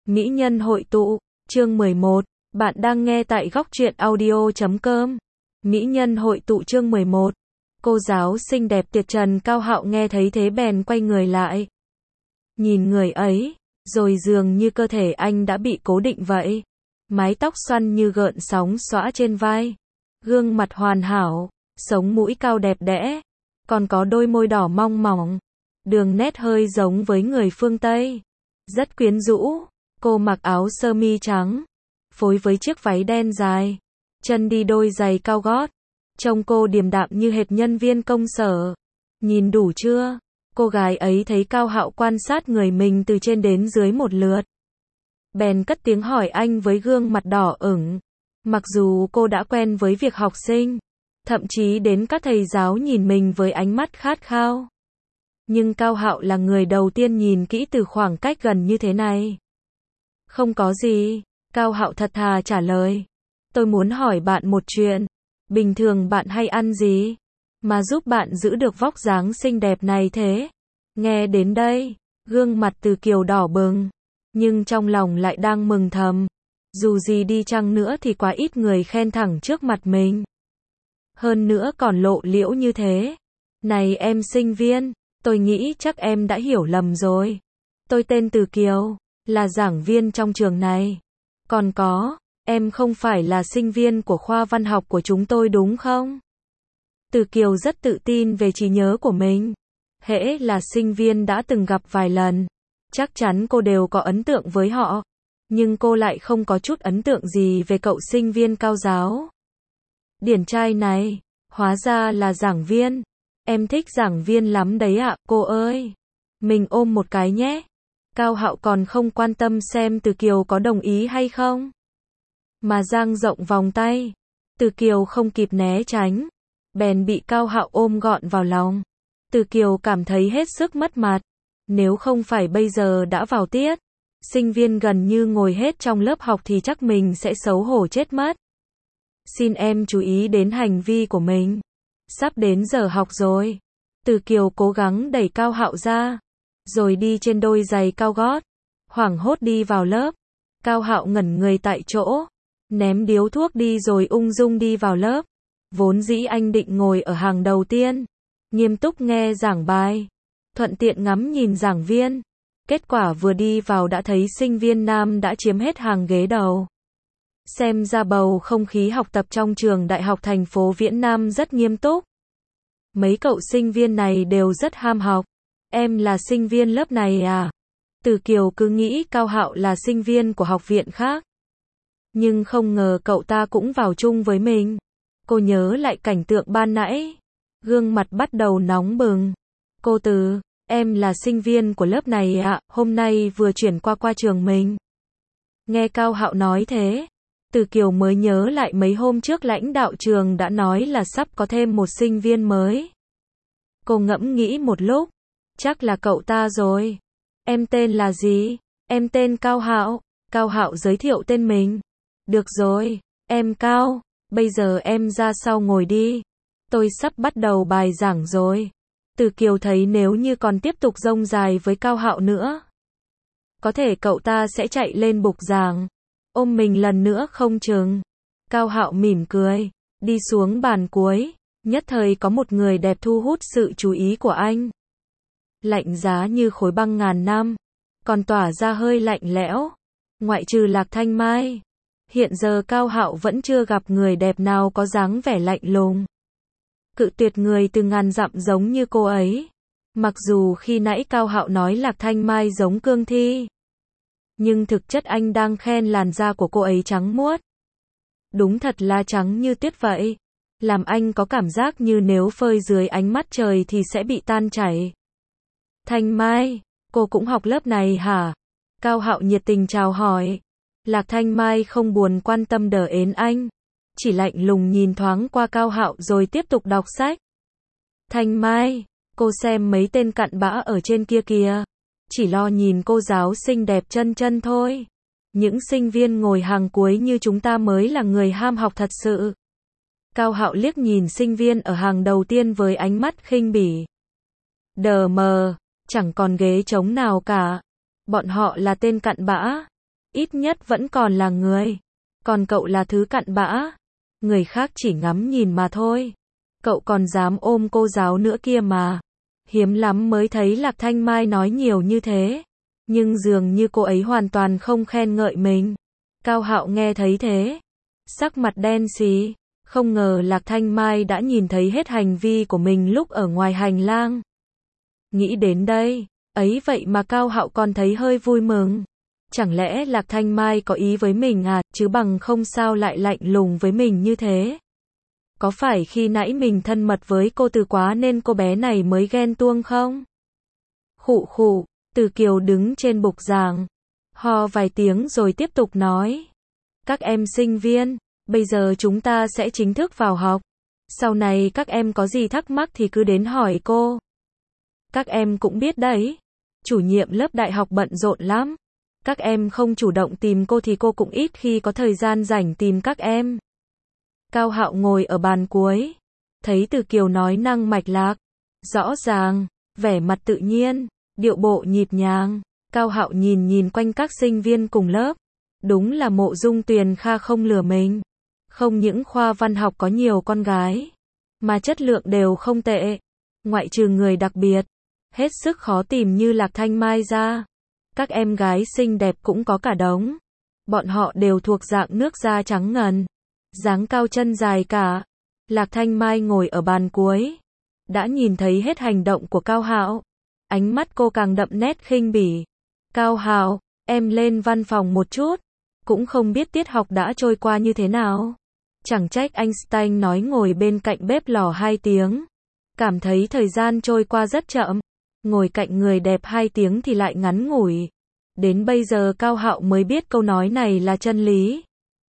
Mỹ nhân hội tụ, chương 11, bạn đang nghe tại góc truyện audio.com. Mỹ nhân hội tụ chương 11. Cô giáo xinh đẹp tuyệt trần Cao Hạo nghe thấy thế bèn quay người lại. Nhìn người ấy, rồi dường như cơ thể anh đã bị cố định vậy. Mái tóc xoăn như gợn sóng xõa trên vai. Gương mặt hoàn hảo, sống mũi cao đẹp đẽ, còn có đôi môi đỏ mong mỏng. Đường nét hơi giống với người phương Tây. Rất quyến rũ. Cô mặc áo sơ mi trắng, phối với chiếc váy đen dài, chân đi đôi giày cao gót. Trông cô điềm đạm như hệt nhân viên công sở. Nhìn đủ chưa? Cô gái ấy thấy Cao Hạo quan sát người mình từ trên đến dưới một lượt. Bèn cất tiếng hỏi anh với gương mặt đỏ ửng. Mặc dù cô đã quen với việc học sinh, thậm chí đến các thầy giáo nhìn mình với ánh mắt khát khao. Nhưng Cao Hạo là người đầu tiên nhìn kỹ từ khoảng cách gần như thế này. Không có gì, Cao Hạo thật thà trả lời. Tôi muốn hỏi bạn một chuyện. Bình thường bạn hay ăn gì mà giúp bạn giữ được vóc dáng xinh đẹp này thế? Nghe đến đây, gương mặt Từ Kiều đỏ bừng, nhưng trong lòng lại đang mừng thầm. Dù gì đi chăng nữa thì quá ít người khen thẳng trước mặt mình. Hơn nữa còn lộ liễu như thế. Này em sinh viên, tôi nghĩ chắc em đã hiểu lầm rồi. Tôi tên Từ Kiều, là giảng viên trong trường này. Còn có, em không phải là sinh viên của khoa văn học của chúng tôi đúng không? Từ Kiều rất tự tin về trí nhớ của mình. Hễ là sinh viên đã từng gặp vài lần, chắc chắn cô đều có ấn tượng với họ. Nhưng cô lại không có chút ấn tượng gì về cậu sinh viên Cao giáo. Điển trai này, hóa ra là giảng viên. Em thích giảng viên lắm đấy ạ, cô ơi. Mình ôm một cái nhé. Cao Hạo còn không quan tâm xem Từ Kiều có đồng ý hay không, mà dang rộng vòng tay. Từ Kiều không kịp né tránh, bèn bị Cao Hạo ôm gọn vào lòng. Từ Kiều cảm thấy hết sức mất mặt. Nếu không phải bây giờ đã vào tiết, sinh viên gần như ngồi hết trong lớp học thì chắc mình sẽ xấu hổ chết mất. Xin em chú ý đến hành vi của mình. Sắp đến giờ học rồi. Từ Kiều cố gắng đẩy Cao Hạo ra, rồi đi trên đôi giày cao gót, hoảng hốt đi vào lớp. Cao Hạo ngẩn người tại chỗ, ném điếu thuốc đi rồi ung dung đi vào lớp. Vốn dĩ anh định ngồi ở hàng đầu tiên, nghiêm túc nghe giảng bài, thuận tiện ngắm nhìn giảng viên. Kết quả vừa đi vào đã thấy sinh viên nam đã chiếm hết hàng ghế đầu. Xem ra bầu không khí học tập trong trường đại học thành phố Viễn Nam rất nghiêm túc. Mấy cậu sinh viên này đều rất ham học. Em là sinh viên lớp này à? Từ Kiều cứ nghĩ Cao Hạo là sinh viên của học viện khác. Nhưng không ngờ cậu ta cũng vào chung với mình. Cô nhớ lại cảnh tượng ban nãy. Gương mặt bắt đầu nóng bừng. Cô Từ, em là sinh viên của lớp này ạ, hôm nay vừa chuyển qua trường mình. Nghe Cao Hạo nói thế, Từ Kiều mới nhớ lại mấy hôm trước lãnh đạo trường đã nói là sắp có thêm một sinh viên mới. Cô ngẫm nghĩ một lúc, chắc là cậu ta rồi. Em tên là gì? Em tên Cao Hạo. Cao Hạo giới thiệu tên mình. Được rồi, em Cao, bây giờ em ra sau ngồi đi. Tôi sắp bắt đầu bài giảng rồi. Từ Kiều thấy nếu như còn tiếp tục rông dài với Cao Hạo nữa, có thể cậu ta sẽ chạy lên bục giảng, ôm mình lần nữa không chừng. Cao Hạo mỉm cười, đi xuống bàn cuối. Nhất thời có một người đẹp thu hút sự chú ý của anh. Lạnh giá như khối băng ngàn năm, còn tỏa ra hơi lạnh lẽo. Ngoại trừ Lạc Thanh Mai, hiện giờ Cao Hạo vẫn chưa gặp người đẹp nào có dáng vẻ lạnh lùng, cự tuyệt người từ ngàn dặm giống như cô ấy. Mặc dù khi nãy Cao Hạo nói Lạc Thanh Mai giống cương thi, nhưng thực chất anh đang khen làn da của cô ấy trắng muốt. Đúng thật là trắng như tuyết vậy. Làm anh có cảm giác như nếu phơi dưới ánh mắt trời thì sẽ bị tan chảy. Thanh Mai, cô cũng học lớp này hả? Cao Hạo nhiệt tình chào hỏi. Lạc Thanh Mai không buồn quan tâm đờ ến anh, chỉ lạnh lùng nhìn thoáng qua Cao Hạo rồi tiếp tục đọc sách. Thanh Mai, cô xem mấy tên cặn bã ở trên kia kìa, chỉ lo nhìn cô giáo xinh đẹp chân chân thôi. Những sinh viên ngồi hàng cuối như chúng ta mới là người ham học thật sự. Cao Hạo liếc nhìn sinh viên ở hàng đầu tiên với ánh mắt khinh bỉ. Đờ mờ, chẳng còn ghế trống nào cả. Bọn họ là tên cặn bã. ít nhất vẫn còn là người. Còn cậu là thứ cặn bã. Người khác chỉ ngắm nhìn mà thôi. Cậu còn dám ôm cô giáo nữa kia mà. Hiếm lắm mới thấy Lạc Thanh Mai nói nhiều như thế. Nhưng dường như cô ấy hoàn toàn không khen ngợi mình. Cao Hạo nghe thấy thế. Sắc mặt đen xì. Không ngờ Lạc Thanh Mai đã nhìn thấy hết hành vi của mình lúc ở ngoài hành lang. Nghĩ đến đây, ấy vậy mà Cao Hạo còn thấy hơi vui mừng. Chẳng lẽ Lạc Thanh Mai có ý với mình à, chứ bằng không sao lại lạnh lùng với mình như thế. Có phải khi nãy mình thân mật với cô Từ quá nên cô bé này mới ghen tuông không? Khụ khụ, Từ Kiều đứng trên bục giảng, ho vài tiếng rồi tiếp tục nói. Các em sinh viên, bây giờ chúng ta sẽ chính thức vào học. Sau này các em có gì thắc mắc thì cứ đến hỏi cô. Các em cũng biết đấy, chủ nhiệm lớp đại học bận rộn lắm. Các em không chủ động tìm cô thì cô cũng ít khi có thời gian rảnh tìm các em. Cao Hạo ngồi ở bàn cuối, thấy Từ Kiều nói năng mạch lạc, rõ ràng, vẻ mặt tự nhiên, điệu bộ nhịp nhàng. Cao Hạo nhìn quanh các sinh viên cùng lớp. Đúng là Mộ Dung Tuyền Kha không lừa mình. Không những khoa văn học có nhiều con gái, mà chất lượng đều không tệ. Ngoại trừ người đặc biệt, hết sức khó tìm như Lạc Thanh Mai ra. Các em gái xinh đẹp cũng có cả đống. Bọn họ đều thuộc dạng nước da trắng ngần, dáng cao chân dài cả. Lạc Thanh Mai ngồi ở bàn cuối, đã nhìn thấy hết hành động của Cao Hạo. Ánh mắt cô càng đậm nét khinh bỉ. Cao Hạo, em lên văn phòng một chút. Cũng không biết tiết học đã trôi qua như thế nào. Chẳng trách Einstein nói ngồi bên cạnh bếp lò 2 tiếng. Cảm thấy thời gian trôi qua rất chậm. Ngồi cạnh người đẹp 2 tiếng thì lại ngắn ngủi. Đến bây giờ Cao Hạo mới biết câu nói này là chân lý.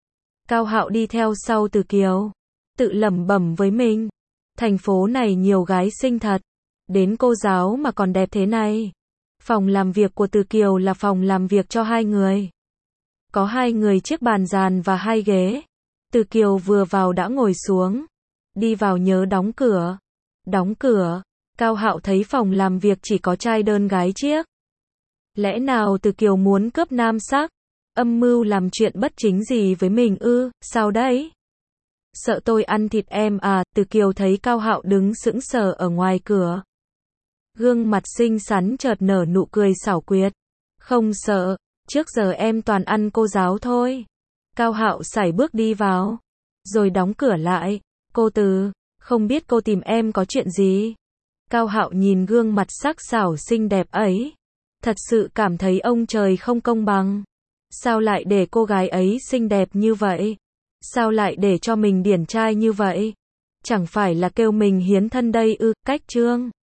Cao Hạo đi theo sau Từ Kiều, tự lẩm bẩm với mình. Thành phố này nhiều gái xinh thật. Đến cô giáo mà còn đẹp thế này. Phòng làm việc của Từ Kiều là phòng làm việc cho 2 người. Có 2 người chiếc bàn dàn và 2 ghế. Từ Kiều vừa vào đã ngồi xuống. Đi vào nhớ đóng cửa. Đóng cửa. Cao Hạo thấy phòng làm việc chỉ có trai đơn gái chiếc. Lẽ nào Từ Kiều muốn cướp nam sắc? Âm mưu làm chuyện bất chính gì với mình ư? Sao đấy? Sợ tôi ăn thịt em à? Từ Kiều thấy Cao Hạo đứng sững sờ ở ngoài cửa. Gương mặt xinh xắn chợt nở nụ cười xảo quyệt. Không sợ, trước giờ em toàn ăn cô giáo thôi. Cao Hạo sải bước đi vào, rồi đóng cửa lại. Cô Từ, không biết cô tìm em có chuyện gì? Cao Hạo nhìn gương mặt sắc sảo xinh đẹp ấy, thật sự cảm thấy ông trời không công bằng. Sao lại để cô gái ấy xinh đẹp như vậy? Sao lại để cho mình điển trai như vậy? Chẳng phải là kêu mình hiến thân đây ư? Cách chương